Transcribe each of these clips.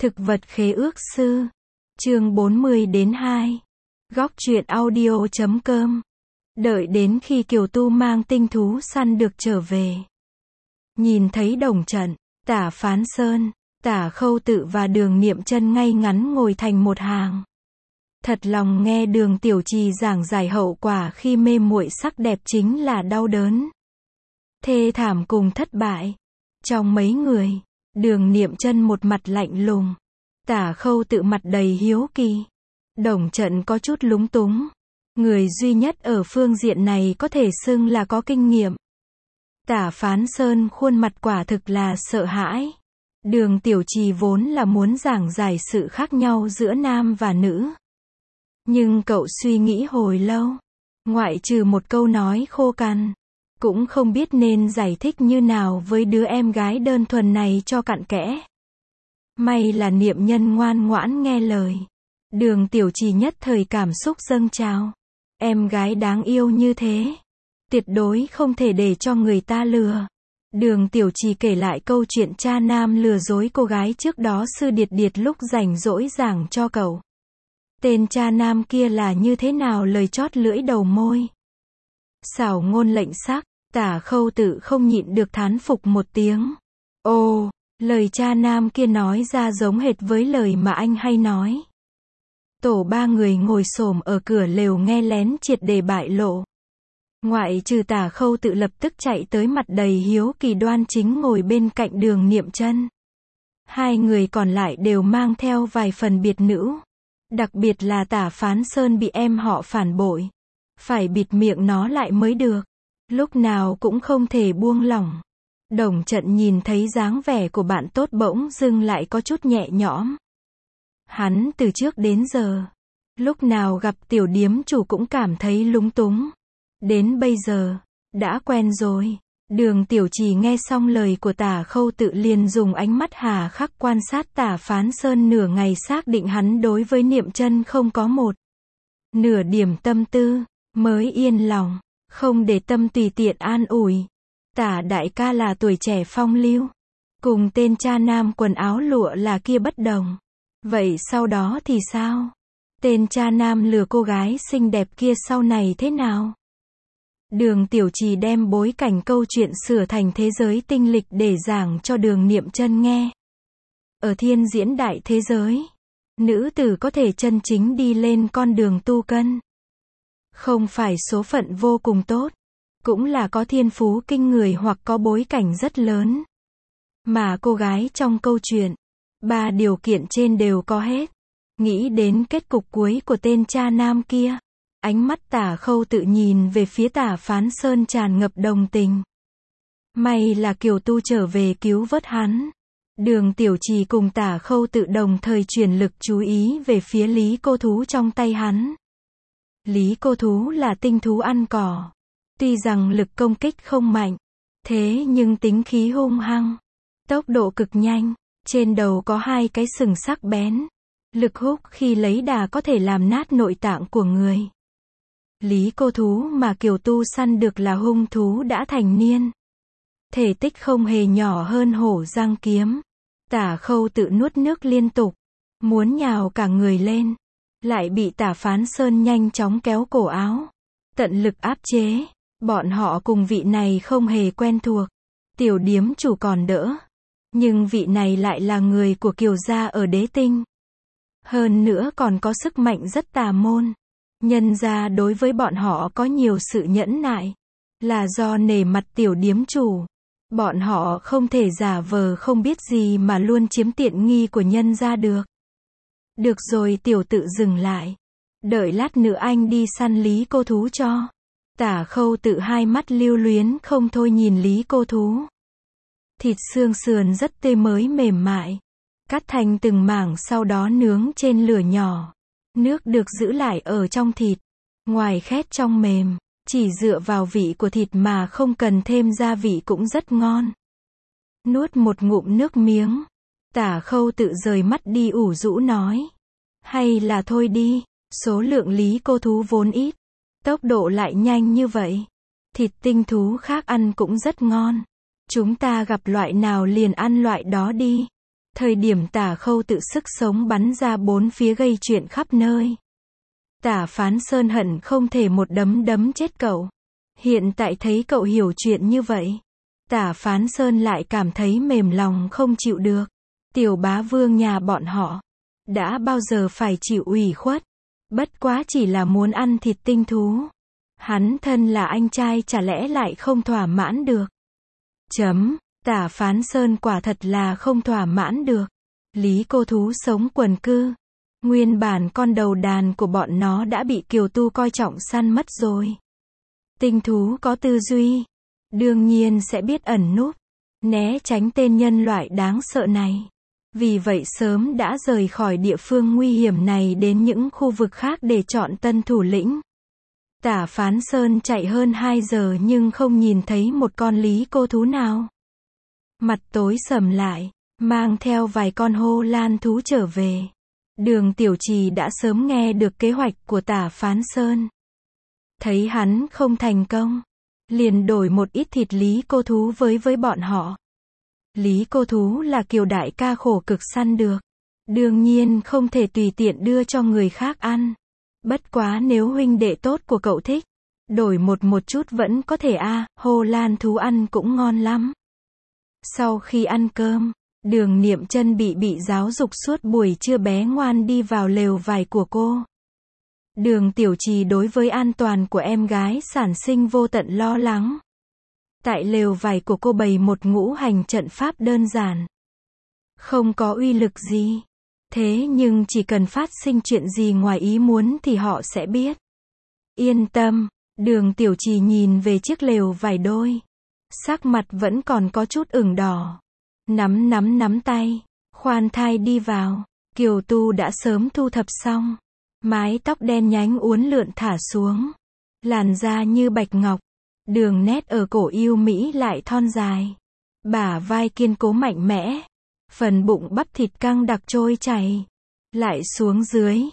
Thực vật khế ước sư. Chương 40-2. Góc truyện audio.com. Đợi đến khi Kiều Tu mang tinh thú săn được trở về. Nhìn thấy Đồng Trận, Tả Phán Sơn, Tả Khâu Tự và Đường Niệm Chân ngay ngắn ngồi thành một hàng. Thật lòng nghe Đường Tiểu Trì giảng giải hậu quả khi mê muội sắc đẹp chính là đau đớn, thê thảm cùng thất bại. Trong mấy người, Đường Niệm Chân một mặt lạnh lùng, Tả Khâu Tự mặt đầy hiếu kỳ. Đồng Trận có chút lúng túng. Người duy nhất ở phương diện này có thể xưng là có kinh nghiệm. Tả Phán Sơn khuôn mặt quả thực là sợ hãi. Đường Tiểu Trì vốn là muốn giảng giải sự khác nhau giữa nam và nữ. Nhưng cậu suy nghĩ hồi lâu, ngoại trừ một câu nói khô cằn, cũng không biết nên giải thích như nào với đứa em gái đơn thuần này cho cặn kẽ. May là Niệm Nhân ngoan ngoãn nghe lời. Đường Tiểu Trì nhất thời cảm xúc dâng trào. Em gái đáng yêu như thế, tuyệt đối không thể để cho người ta lừa. Đường Tiểu Trì kể lại câu chuyện cha nam lừa dối cô gái trước đó Sư Điệt Điệt lúc rảnh rỗi giảng cho cậu. Tên cha nam kia là như thế nào lời chót lưỡi đầu môi. Xảo ngôn lệnh sắc, Tả Khâu Tự không nhịn được thán phục một tiếng. Ồ, lời cha nam kia nói ra giống hệt với lời mà anh hay nói. Tổ ba người ngồi xổm ở cửa lều nghe lén triệt để bại lộ. Ngoại trừ Tả Khâu Tự lập tức chạy tới mặt đầy hiếu kỳ đoan chính ngồi bên cạnh Đường Niệm Chân. Hai người còn lại đều mang theo vài phần biệt nữ. Đặc biệt là Tả Phán Sơn bị em họ phản bội. Phải bịt miệng nó lại mới được. Lúc nào cũng không thể buông lỏng. Đồng Trận nhìn thấy dáng vẻ của bạn tốt bỗng dưng lại có chút nhẹ nhõm. Hắn từ trước đến giờ, lúc nào gặp tiểu điếm chủ cũng cảm thấy lúng túng. Đến bây giờ, đã quen rồi. Đường Tiểu Trì nghe xong lời của Tả Khâu Tự liền dùng ánh mắt hà khắc quan sát Tả Phán Sơn nửa ngày xác định hắn đối với Niệm Chân không có một nửa điểm tâm tư, mới yên lòng, không để tâm tùy tiện an ủi. Tả đại ca là tuổi trẻ phong lưu, cùng tên cha nam quần áo lụa là kia bất đồng. Vậy sau đó thì sao? Tên cha nam lừa cô gái xinh đẹp kia sau này thế nào? Đường Tiểu Trì đem bối cảnh câu chuyện sửa thành thế giới tinh lịch để giảng cho Đường Niệm Chân nghe. Ở thiên diễn đại thế giới, nữ tử có thể chân chính đi lên con đường tu cân. Không phải số phận vô cùng tốt, cũng là có thiên phú kinh người hoặc có bối cảnh rất lớn. Mà cô gái trong câu chuyện, ba điều kiện trên đều có hết. Nghĩ đến kết cục cuối của tên cha nam kia, ánh mắt Tả Khâu Tự nhìn về phía Tả Phán Sơn tràn ngập đồng tình. May là Kiều Tu trở về cứu vớt hắn. Đường Tiểu Trì cùng Tả Khâu Tự đồng thời chuyển lực chú ý về phía Lý Cô Thú trong tay hắn. Lý Cô Thú là tinh thú ăn cỏ. Tuy rằng lực công kích không mạnh, thế nhưng tính khí hung hăng, tốc độ cực nhanh, trên đầu có hai cái sừng sắc bén. Lực hút khi lấy đà có thể làm nát nội tạng của người. Lý Cô Thú mà Kiều Tu săn được là hung thú đã thành niên. Thể tích không hề nhỏ hơn hổ răng kiếm. Tả Khâu Tự nuốt nước liên tục, muốn nhào cả người lên. Lại bị Tả Phán Sơn nhanh chóng kéo cổ áo, tận lực áp chế. Bọn họ cùng vị này không hề quen thuộc. Tiểu điếm chủ còn đỡ. Nhưng vị này lại là người của Kiều gia ở Đế Tinh. Hơn nữa còn có sức mạnh rất tà môn. Nhân ra đối với bọn họ có nhiều sự nhẫn nại. Là do nể mặt tiểu điếm chủ. Bọn họ không thể giả vờ không biết gì mà luôn chiếm tiện nghi của nhân ra được. Được rồi, tiểu tự dừng lại. Đợi lát nữa anh đi săn Lý Cô Thú cho. Tả Khâu Tự hai mắt lưu luyến không thôi nhìn Lý Cô Thú. Thịt xương sườn rất tươi mới mềm mại. Cắt thành từng mảng sau đó nướng trên lửa nhỏ. Nước được giữ lại ở trong thịt. Ngoài khét trong mềm. Chỉ dựa vào vị của thịt mà không cần thêm gia vị cũng rất ngon. Nuốt một ngụm nước miếng. Tả Khâu Tự rời mắt đi ủ rũ nói. Hay là thôi đi. Số lượng Lý Cô Thú vốn ít. Tốc độ lại nhanh như vậy. Thịt tinh thú khác ăn cũng rất ngon. Chúng ta gặp loại nào liền ăn loại đó đi. Thời điểm Tả Khâu tự sức sống bắn ra bốn phía gây chuyện khắp nơi. Tả Phán Sơn hận không thể một đấm đấm chết cậu. Hiện tại thấy cậu hiểu chuyện như vậy, Tả Phán Sơn lại cảm thấy mềm lòng không chịu được. Tiểu bá vương nhà bọn họ đã bao giờ phải chịu ủy khuất, bất quá chỉ là muốn ăn thịt tinh thú. Hắn thân là anh trai chả lẽ lại không thỏa mãn được. Tả Phán Sơn quả thật là không thỏa mãn được. Lý cô thú sống quần cư. Nguyên bản con đầu đàn của bọn nó đã bị Kiều Tu coi trọng săn mất rồi. Tinh thú có tư duy, đương nhiên sẽ biết ẩn núp, né tránh tên nhân loại đáng sợ này. Vì vậy sớm đã rời khỏi địa phương nguy hiểm này đến những khu vực khác để chọn tân thủ lĩnh. Tả Phán Sơn chạy hơn 2 giờ nhưng không nhìn thấy một con lý cô thú nào. Mặt tối sầm lại, mang theo vài con hô lan thú trở về. Đường Tiểu Trì đã sớm nghe được kế hoạch của Tả Phán Sơn. Thấy hắn không thành công, liền đổi một ít thịt lý cô thú với bọn họ. Lý cô thú là Kiều đại ca khổ cực săn được, đương nhiên không thể tùy tiện đưa cho người khác ăn. Bất quá nếu huynh đệ tốt của cậu thích, đổi một chút vẫn có thể a. Hô lan thú ăn cũng ngon lắm. Sau khi ăn cơm, Đường Niệm Chân bị giáo dục suốt buổi trưa bé ngoan đi vào lều vải của cô. Đường Tiểu Trì đối với an toàn của em gái sản sinh vô tận lo lắng. Tại lều vải của cô bày một ngũ hành trận pháp đơn giản. Không có uy lực gì. Thế nhưng chỉ cần phát sinh chuyện gì ngoài ý muốn thì họ sẽ biết. Yên tâm, Đường Tiểu Trì nhìn về chiếc lều vải đôi. Sắc mặt vẫn còn có chút ửng đỏ. Nắm tay, khoan thai đi vào. Kiều Tu đã sớm thu thập xong. Mái tóc đen nhánh uốn lượn thả xuống. Làn da như bạch ngọc. Đường nét ở cổ yêu mỹ lại thon dài. Bả vai kiên cố mạnh mẽ. Phần bụng bắp thịt căng đặc trôi chảy. Lại xuống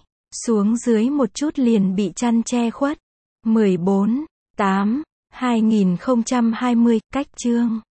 dưới một chút liền bị chăn che khuất. 14/8/2020, cách chương